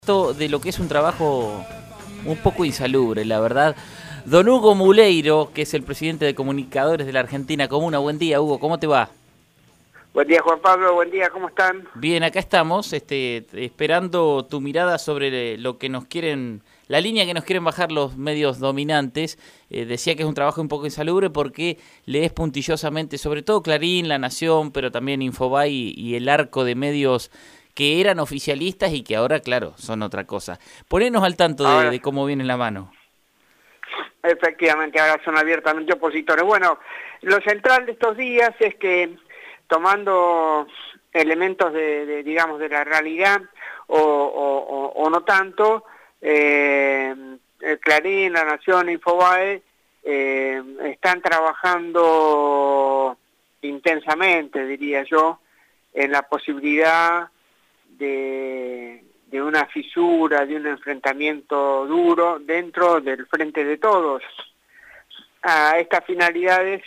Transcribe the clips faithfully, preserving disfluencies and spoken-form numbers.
De lo que es un trabajo un poco insalubre, la verdad. Don Hugo Muleiro, que es el presidente de Comunicadores de la Argentina Comuna. Buen día, Hugo, ¿cómo te va? Buen día, Juan Pablo, buen día, ¿cómo están? Bien, acá estamos, este, esperando tu mirada sobre lo que nos quieren, la línea que nos quieren bajar los medios dominantes. Eh, decía que es un trabajo un poco insalubre porque lees puntillosamente, sobre todo Clarín, La Nación, pero también Infobae y, y el arco de medios que eran oficialistas y que ahora, claro, son otra cosa. Ponenos al tanto de, Ahora, de cómo viene la mano. Efectivamente, ahora son abiertamente opositores. Bueno, lo central de estos días es que tomando elementos de, de digamos, de la realidad o, o, o, o no tanto, eh, Clarín, La Nación, Infobae eh, están trabajando intensamente, diría yo, en la posibilidad de, de una fisura, de un enfrentamiento duro dentro del Frente de Todos. A estas finalidades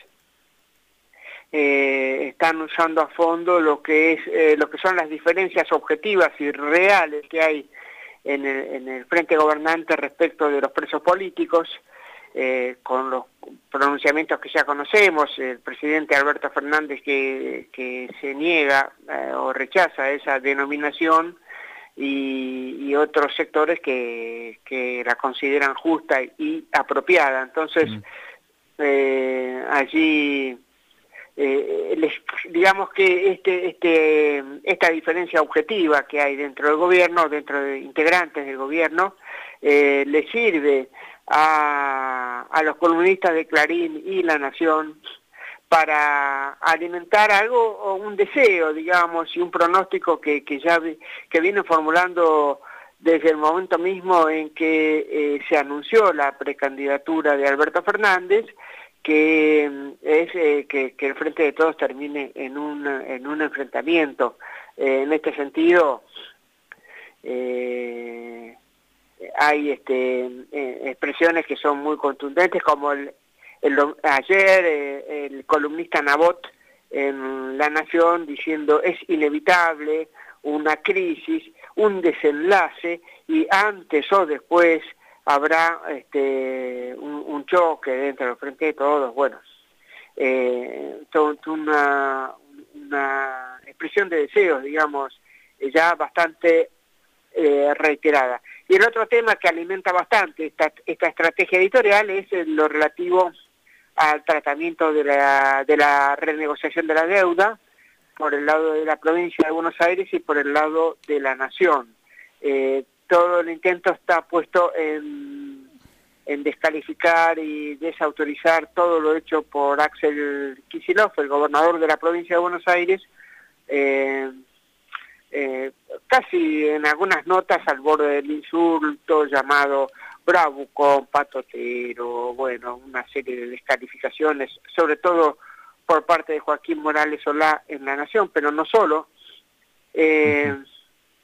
eh, están usando a fondo lo que es eh, lo que son las diferencias objetivas y reales que hay en el, en el Frente Gobernante respecto de los presos políticos, eh, con los pronunciamientos que ya conocemos, el presidente Alberto Fernández que, que se niega eh, o rechaza esa denominación y, y otros sectores que, que la consideran justa y apropiada. Entonces, mm. eh, allí, eh, les, digamos que este, este, esta diferencia objetiva que hay dentro del gobierno, dentro de integrantes del gobierno, eh, le sirve A, a los columnistas de Clarín y La Nación para alimentar algo o un deseo, digamos, y un pronóstico que, que ya que vienen formulando desde el momento mismo en que eh, se anunció la precandidatura de Alberto Fernández, que es eh, que, que el Frente de Todos termine en un, en un enfrentamiento. Eh, en este sentido, eh, hay este, eh, expresiones que son muy contundentes, como el, el ayer eh, el columnista Nabot en La Nación diciendo es inevitable una crisis, un desenlace y antes o después habrá este, un, un choque dentro del Frente de Todos. Bueno, eh, una, una expresión de deseos, digamos, ya bastante eh, reiterada. Y el otro tema que alimenta bastante esta, esta estrategia editorial es lo relativo al tratamiento de la, de la renegociación de la deuda por el lado de la provincia de Buenos Aires y por el lado de la Nación. Eh, todo el intento está puesto en, en descalificar y desautorizar todo lo hecho por Axel Kicillof, el gobernador de la provincia de Buenos Aires, eh, Eh, casi en algunas notas al borde del insulto, llamado bravucón, patotero, bueno, una serie de descalificaciones, sobre todo por parte de Joaquín Morales Solá en La Nación, pero no solo. Eh, uh-huh.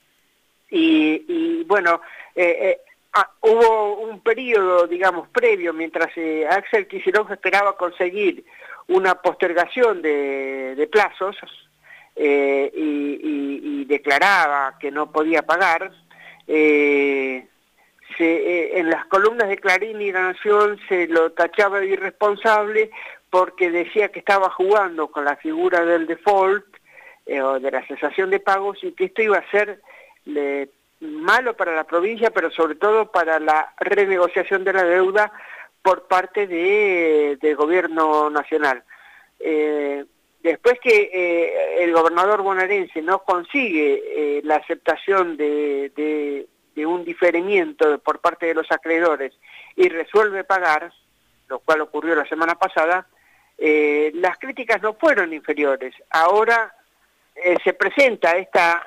y, y bueno, eh, eh, ah, hubo un periodo, digamos, previo, mientras eh, Axel Kicillof esperaba conseguir una postergación de, de plazos, Eh, y, y, y declaraba que no podía pagar, eh, se, eh, en las columnas de Clarín y La Nación se lo tachaba de irresponsable porque decía que estaba jugando con la figura del default eh, o de la cesación de pagos y que esto iba a ser eh, malo para la provincia, pero sobre todo para la renegociación de la deuda por parte de, del gobierno nacional. Eh, Después que eh, el gobernador bonaerense no consigue eh, la aceptación de, de, de un diferimiento por parte de los acreedores y resuelve pagar, lo cual ocurrió la semana pasada, eh, las críticas no fueron inferiores. Ahora eh, se presenta esta,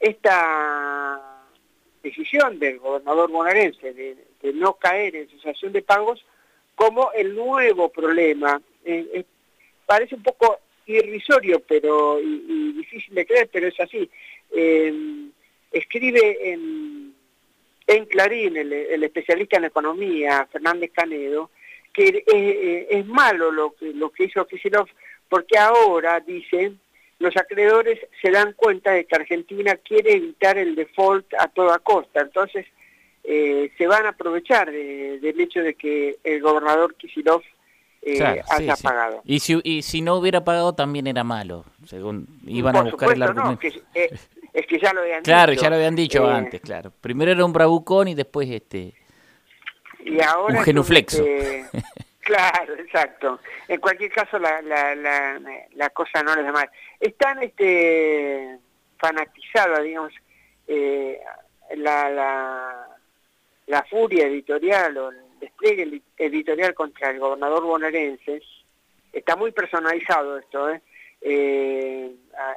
esta decisión del gobernador bonaerense de, de no caer en cesación de pagos como el nuevo problema. Eh, eh, parece un poco irrisorio pero y, y difícil de creer, pero es así. Eh, escribe en, en Clarín el, el especialista en economía, Fernández Canedo, que es, es malo lo que, lo que hizo Kicillof, porque ahora dice los acreedores se dan cuenta de que Argentina quiere evitar el default a toda costa, entonces eh, se van a aprovechar de, del hecho de que el gobernador Kicillof eh, claro, haya sí, sí. pagado. Y si, y si no hubiera pagado también era malo, según iban Por a buscar supuesto, el argumento. no, que, eh, es que ya lo habían Claro, dicho. ya lo habían dicho eh, antes, claro. Primero era un bravucón y después este y ahora un es genuflexo. este, claro, exacto. En cualquier caso la, la, la, la cosa no les da mal. Están este, fanatizada, digamos, eh, la, la, la furia editorial o el despliegue editorial contra el gobernador bonaerense. Está muy personalizado esto, ¿eh? Eh,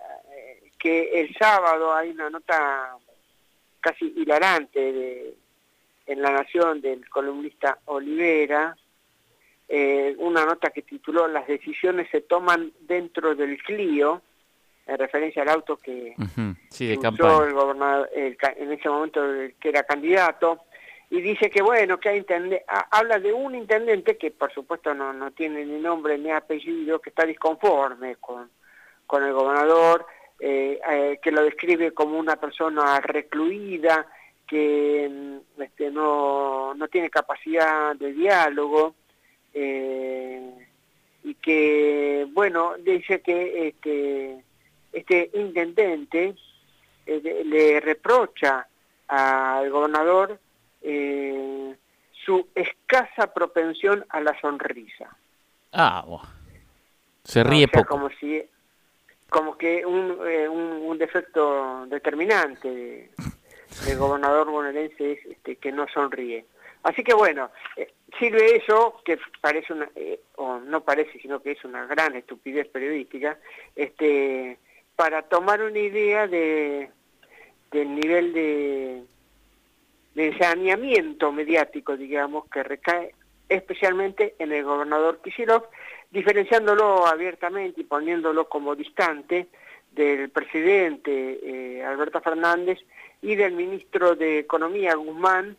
que el sábado hay una nota casi hilarante de, en La Nación del columnista Olivera, eh, una nota que tituló "Las decisiones se toman dentro del Clio", en referencia al auto que, Uh-huh. Sí, de que campaña. usó el gobernador el, en ese momento el, que era candidato, y dice que bueno, que hay intendente, habla de un intendente que por supuesto no, no tiene ni nombre ni apellido, que está disconforme con, con el gobernador, eh, eh, que lo describe como una persona recluida, que este, no, no tiene capacidad de diálogo, eh, y que, bueno, dice que este, este intendente eh, le reprocha al gobernador eh, su escasa propensión a la sonrisa. Ah, bueno. Se No, ríe o sea, poco. como si como que un, eh, un, un defecto determinante de, del gobernador bonaerense es este, que no sonríe. Así que bueno, eh, sirve eso, que parece una, eh, o no parece, sino que es una gran estupidez periodística, este, para tomar una idea de del nivel de, de saneamiento mediático, digamos, que recae especialmente en el gobernador Kicillof, diferenciándolo abiertamente y poniéndolo como distante del presidente eh, Alberto Fernández y del ministro de Economía Guzmán,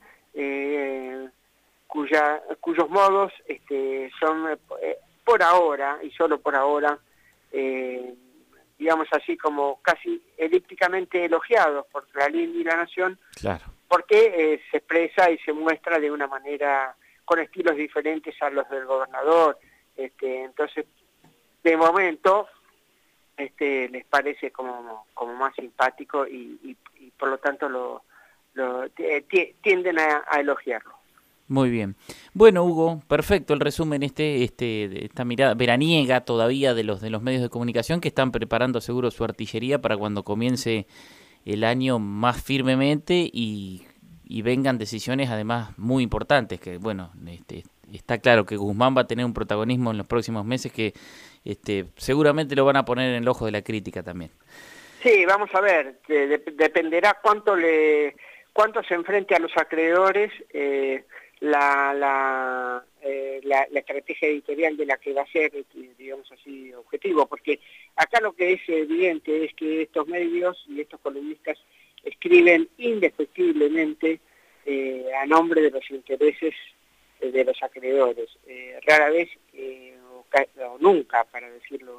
eh, cuya, cuyos modos este, son eh, por ahora, y solo por ahora, eh, digamos así como casi elípticamente elogiados por Clarín y La Nación, Claro. porque eh, se expresa y se muestra de una manera con estilos diferentes a los del gobernador. Este, entonces, de momento, este, les parece como, como más simpático y, y, y por lo tanto lo, lo tienden a, a elogiarlo. Muy bien. Bueno, Hugo, perfecto el resumen este, este, esta mirada veraniega todavía de los de los medios de comunicación que están preparando seguro su artillería para cuando comience el año más firmemente y, y vengan decisiones además muy importantes, que bueno, este, está claro que Guzmán va a tener un protagonismo en los próximos meses que este, seguramente lo van a poner en el ojo de la crítica también. Sí, vamos a ver, de, dependerá cuánto le cuánto se enfrente a los acreedores eh, la, la, eh, la, la estrategia editorial de la que va a ser, digamos así, objetivo, porque acá lo que es evidente es que estos medios y estos columnistas escriben indefectiblemente eh, a nombre de los intereses eh, de los acreedores. Eh, rara vez, eh, o, o nunca, para decirlo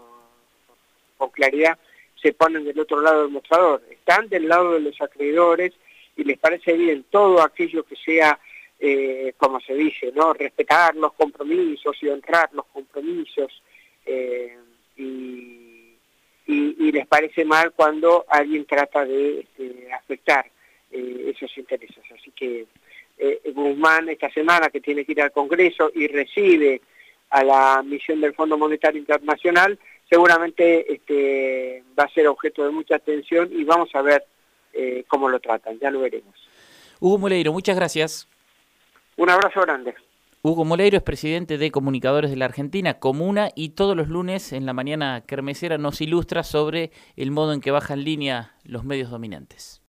con claridad, se ponen del otro lado del mostrador. Están del lado de los acreedores y les parece bien todo aquello que sea, eh, como se dice, ¿no? Respetar los compromisos y honrar los compromisos, eh, y, y, y les parece mal cuando alguien trata de, de afectar eh, esos intereses. Así que eh, Guzmán esta semana, que tiene que ir al Congreso y recibe a la misión del Fondo Monetario Internacional, seguramente este, va a ser objeto de mucha atención y vamos a ver eh, cómo lo tratan, ya lo veremos. Hugo Moleiro, muchas gracias. Un abrazo grande. Hugo Moleiro es presidente de Comunicadores de la Argentina, Comuna, y todos los lunes en la mañana kermesera nos ilustra sobre el modo en que bajan línea los medios dominantes.